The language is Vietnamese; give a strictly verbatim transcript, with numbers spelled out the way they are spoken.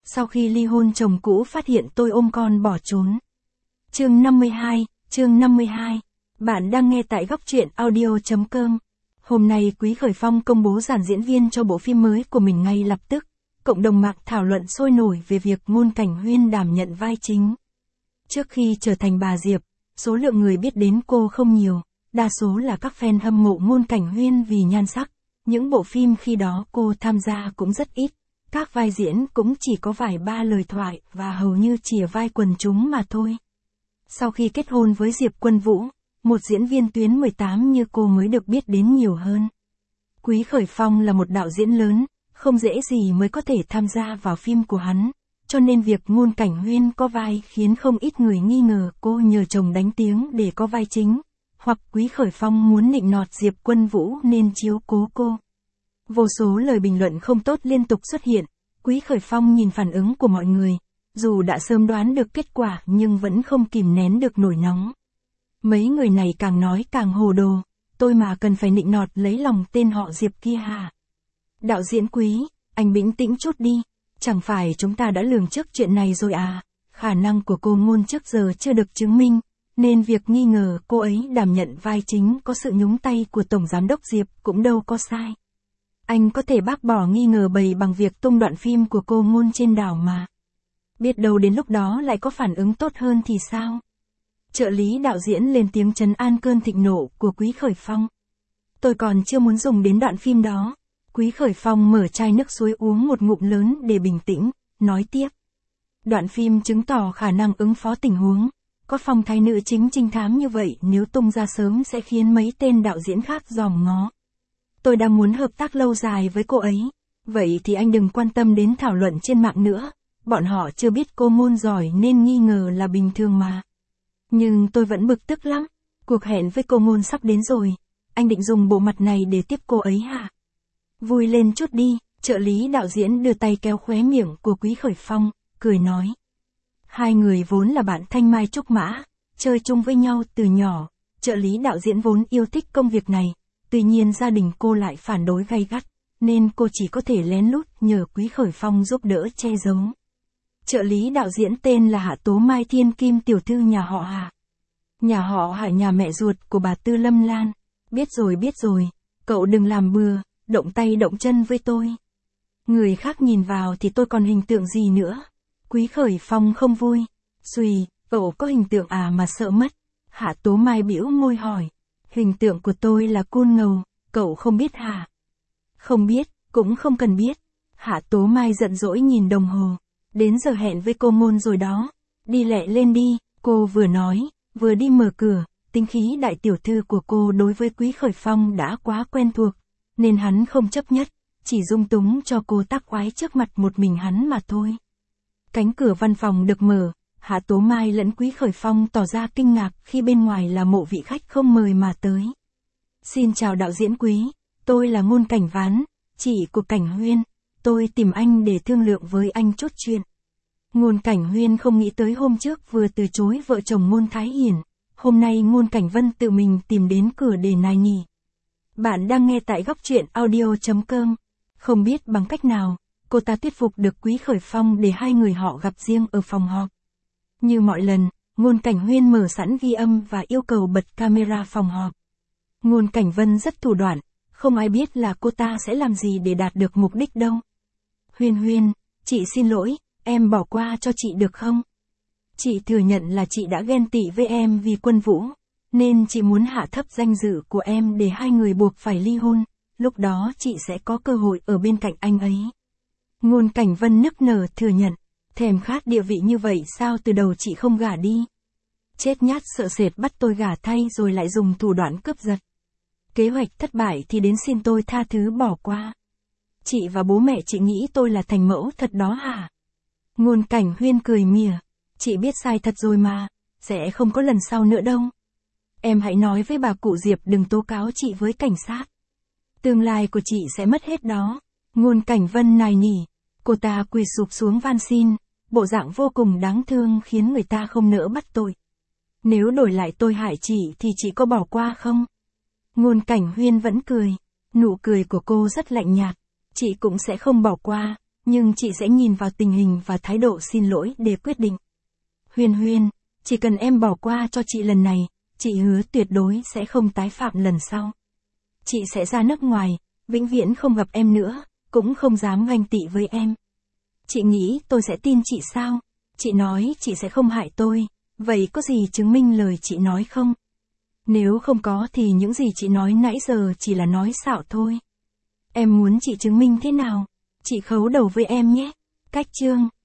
Sau khi ly hôn chồng cũ phát hiện tôi ôm con bỏ trốn. Chương năm mươi hai, chương năm mươi hai. Bạn đang nghe tại góc truyện audio chấm com. Hôm nay Quý Khởi Phong công bố dàn diễn viên cho bộ phim mới của mình ngay lập tức. Cộng đồng mạng thảo luận sôi nổi về việc Ngôn Cảnh Huyên đảm nhận vai chính. Trước khi trở thành bà Diệp, số lượng người biết đến cô không nhiều, đa số là các fan hâm mộ Ngôn Cảnh Huyên vì nhan sắc. Những bộ phim khi đó cô tham gia cũng rất ít, các vai diễn cũng chỉ có vài ba lời thoại và hầu như chìa vai quần chúng mà thôi. Sau khi kết hôn với Diệp Quân Vũ, một diễn viên tuyến mười tám như cô mới được biết đến nhiều hơn. Quý Khởi Phong là một đạo diễn lớn, không dễ gì mới có thể tham gia vào phim của hắn, cho nên việc Ngôn Cảnh Huyên có vai khiến không ít người nghi ngờ cô nhờ chồng đánh tiếng để có vai chính, hoặc Quý Khởi Phong muốn nịnh nọt Diệp Quân Vũ nên chiếu cố cô. Vô số lời bình luận không tốt liên tục xuất hiện, Quý Khởi Phong nhìn phản ứng của mọi người, dù đã sớm đoán được kết quả nhưng vẫn không kìm nén được nổi nóng. Mấy người này càng nói càng hồ đồ, tôi mà cần phải nịnh nọt lấy lòng tên họ Diệp kia hả? Đạo diễn Quý, anh bình tĩnh chút đi, chẳng phải chúng ta đã lường trước chuyện này rồi à? Khả năng của cô Ngôn trước giờ chưa được chứng minh, nên việc nghi ngờ cô ấy đảm nhận vai chính có sự nhúng tay của Tổng Giám đốc Diệp cũng đâu có sai. Anh có thể bác bỏ nghi ngờ bầy bằng việc tung đoạn phim của cô Ngôn trên đảo mà. Biết đâu đến lúc đó lại có phản ứng tốt hơn thì sao? Trợ lý đạo diễn lên tiếng trấn an cơn thịnh nộ của Quý Khởi Phong. Tôi còn chưa muốn dùng đến đoạn phim đó. Quý Khởi Phong mở chai nước suối uống một ngụm lớn để bình tĩnh, nói tiếp. Đoạn phim chứng tỏ khả năng ứng phó tình huống. Có phong thái nữ chính trinh thám như vậy nếu tung ra sớm sẽ khiến mấy tên đạo diễn khác dòm ngó. Tôi đang muốn hợp tác lâu dài với cô ấy. Vậy thì anh đừng quan tâm đến thảo luận trên mạng nữa. Bọn họ chưa biết cô Ngôn giỏi nên nghi ngờ là bình thường mà. Nhưng tôi vẫn bực tức lắm. Cuộc hẹn với cô Ngôn sắp đến rồi. Anh định dùng bộ mặt này để tiếp cô ấy hả? Vui lên chút đi. Trợ lý đạo diễn đưa tay kéo khóe miệng của Quý Khởi Phong, cười nói. Hai người vốn là bạn thanh mai trúc mã, chơi chung với nhau từ nhỏ. Trợ lý đạo diễn vốn yêu thích công việc này. Tuy nhiên gia đình cô lại phản đối gay gắt, nên cô chỉ có thể lén lút nhờ Quý Khởi Phong giúp đỡ che giấu. Trợ lý đạo diễn tên là Hạ Tố Mai, thiên kim tiểu thư nhà họ Hạ. Nhà họ Hạ nhà mẹ ruột của bà Tư Lâm Lan. Biết rồi biết rồi, cậu đừng làm bừa, động tay động chân với tôi. Người khác nhìn vào thì tôi còn hình tượng gì nữa? Quý Khởi Phong không vui. Xùi, cậu có hình tượng à mà sợ mất? Hạ Tố Mai bĩu môi hỏi. Hình tượng của tôi là côn ngầu, cậu không biết hả? Không biết, cũng không cần biết. Hạ Tố Mai giận dỗi nhìn đồng hồ. Đến giờ hẹn với cô Ngôn rồi đó. Đi lẹ lên đi, cô vừa nói, vừa đi mở cửa. Tính khí đại tiểu thư của cô đối với Quý Khởi Phong đã quá quen thuộc, nên hắn không chấp nhất, chỉ dung túng cho cô tác oái trước mặt một mình hắn mà thôi. Cánh cửa văn phòng được mở. Hạ Tố Mai lẫn Quý Khởi Phong tỏ ra kinh ngạc khi bên ngoài là mộ vị khách không mời mà tới. Xin chào đạo diễn Quý, tôi là Ngôn Cảnh Ván, chị của Cảnh Huyên, tôi tìm anh để thương lượng với anh chút chuyện. Ngôn Cảnh Huyên không nghĩ tới hôm trước vừa từ chối vợ chồng Ngôn Thái Hiển, hôm nay Ngôn Cảnh Vân tự mình tìm đến cửa để nài nỉ. Bạn đang nghe tại góc truyện audio chấm com, không biết bằng cách nào, cô ta thuyết phục được Quý Khởi Phong để hai người họ gặp riêng ở phòng họp. Như mọi lần, Ngôn Cảnh Huyên mở sẵn ghi âm và yêu cầu bật camera phòng họp. Ngôn Cảnh Vân rất thủ đoạn, không ai biết là cô ta sẽ làm gì để đạt được mục đích đâu. Huyên Huyên, chị xin lỗi, em bỏ qua cho chị được không? Chị thừa nhận là chị đã ghen tị với em vì Quân Vũ, nên chị muốn hạ thấp danh dự của em để hai người buộc phải ly hôn, lúc đó chị sẽ có cơ hội ở bên cạnh anh ấy. Ngôn Cảnh Vân nức nở thừa nhận. Thèm khát địa vị như vậy sao từ đầu chị không gả đi? Chết nhát sợ sệt bắt tôi gả thay rồi lại dùng thủ đoạn cướp giật. Kế hoạch thất bại thì đến xin tôi tha thứ bỏ qua. Chị và bố mẹ chị nghĩ tôi là thành mẫu thật đó hả? Ngôn Cảnh Huyên cười mỉa. Chị biết sai thật rồi mà, sẽ không có lần sau nữa đâu. Em hãy nói với bà cụ Diệp đừng tố cáo chị với cảnh sát. Tương lai của chị sẽ mất hết đó. Ngôn Cảnh Vân nài nỉ. Cô ta quỳ sụp xuống van xin, bộ dạng vô cùng đáng thương khiến người ta không nỡ bắt tội. Nếu đổi lại tôi hại chị thì chị có bỏ qua không? Ngôn Cảnh Huyên vẫn cười, nụ cười của cô rất lạnh nhạt. Chị cũng sẽ không bỏ qua, Nhưng chị sẽ nhìn vào tình hình và thái độ xin lỗi để quyết định. Huyên Huyên, chỉ cần em bỏ qua cho chị lần này, chị hứa tuyệt đối sẽ không tái phạm lần sau. Chị sẽ ra nước ngoài, vĩnh viễn không gặp em nữa, cũng không dám ganh tị với em. Chị nghĩ tôi sẽ tin chị sao? Chị nói chị sẽ không hại tôi, vậy có gì chứng minh lời chị nói không? Nếu không có thì những gì chị nói nãy giờ chỉ là nói xạo thôi. Em muốn chị chứng minh thế nào? Chị khấu đầu với em nhé. Cách chương